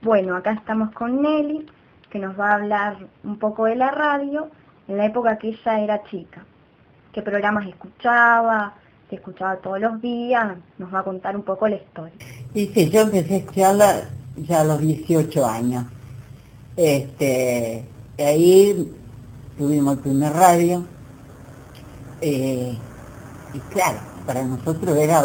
Bueno, acá estamos con Nelly, que nos va a hablar un poco de la radio en la época que ella era chica. ¿Qué programas escuchaba? ¿Qué escuchaba todos los días? Nos va a contar un poco la historia. Y sí, yo empecé a escucharla ya a los 18 años. Ahí tuvimos el primer radio. Y claro, para nosotros era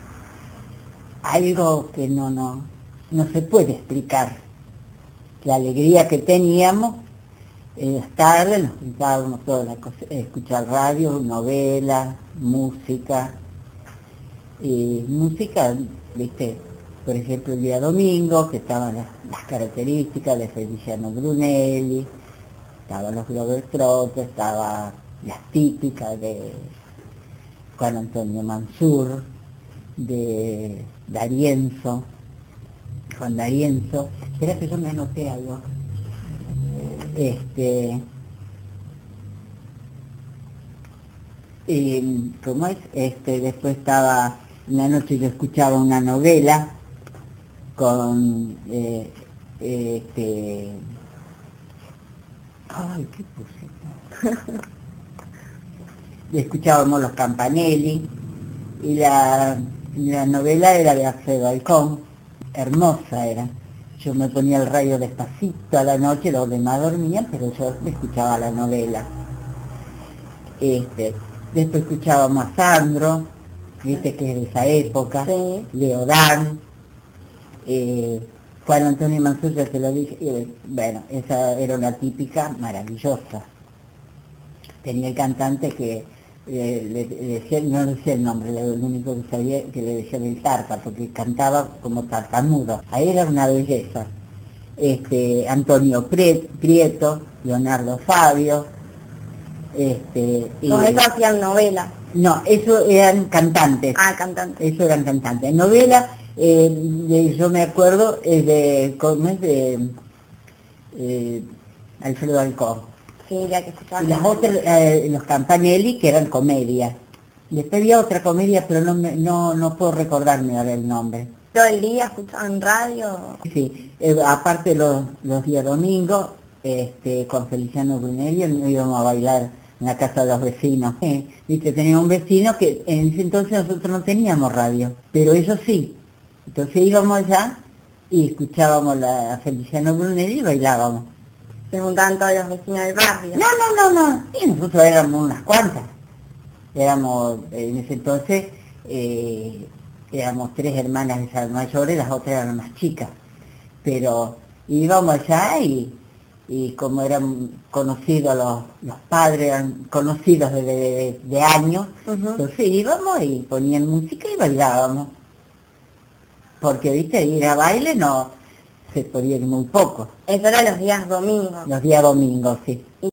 algo que no se puede explicar. La alegría que teníamos, las tardes nos juntábamos todas las cosas, escuchar radio, novelas, música. Y música, viste, por ejemplo el día domingo, que estaban las características de Feliciano Brunelli, estaban los Globetrotters, estaban las típicas de Juan Antonio Mansur, de D'Arienzo, Juan D'Arienzo. Espera que yo me anoté algo. ¿Cómo es? Después estaba, en la noche yo escuchaba una novela con, ay, ¿qué puse? Escuchábamos los Campanelli, y la novela era de Alfredo Alcón, hermosa era. Yo me ponía el radio despacito a la noche, los demás dormían, pero yo escuchaba la novela. Después escuchábamos a Sandro, viste que es de esa época, sí. Leodán, Juan Antonio Mansur, ya te lo dije, bueno, esa era una típica maravillosa. Tenía el cantante que le decía, no decía el nombre, lo único que sabía que le decía el tarta, porque cantaba como tartamudo. Ahí era una belleza. Antonio Prieto, Leonardo Fabio. No, eso hacían novela. No, eso eran cantantes. Ah, cantantes. Eso eran cantantes. Novela, yo me acuerdo, ¿cómo es? Alfredo Alcón. Sí, ya que escuchaba. Y las otras, los Campanelli, que eran comedias. Después había otra comedia, pero no puedo recordarme ahora el nombre. ¿Todo el día escuchaban radio? Sí, aparte los días domingos, con Feliciano Brunelli íbamos a bailar en la casa de los vecinos. Viste, tenía un vecino que en ese entonces nosotros no teníamos radio, pero ellos sí. Entonces íbamos allá y escuchábamos a Feliciano Brunelli y bailábamos. Se juntaban todos los vecinos del barrio. No. Y nosotros éramos unas cuantas. Éramos, en ese entonces, éramos 3 hermanas esas mayores, las otras eran más chicas. Pero íbamos allá y como eran conocidos los padres, eran conocidos de años, entonces íbamos y ponían música y bailábamos. Porque, viste, ir a baile no se podía ir muy poco. Eso era los días domingos. Los días domingos, sí.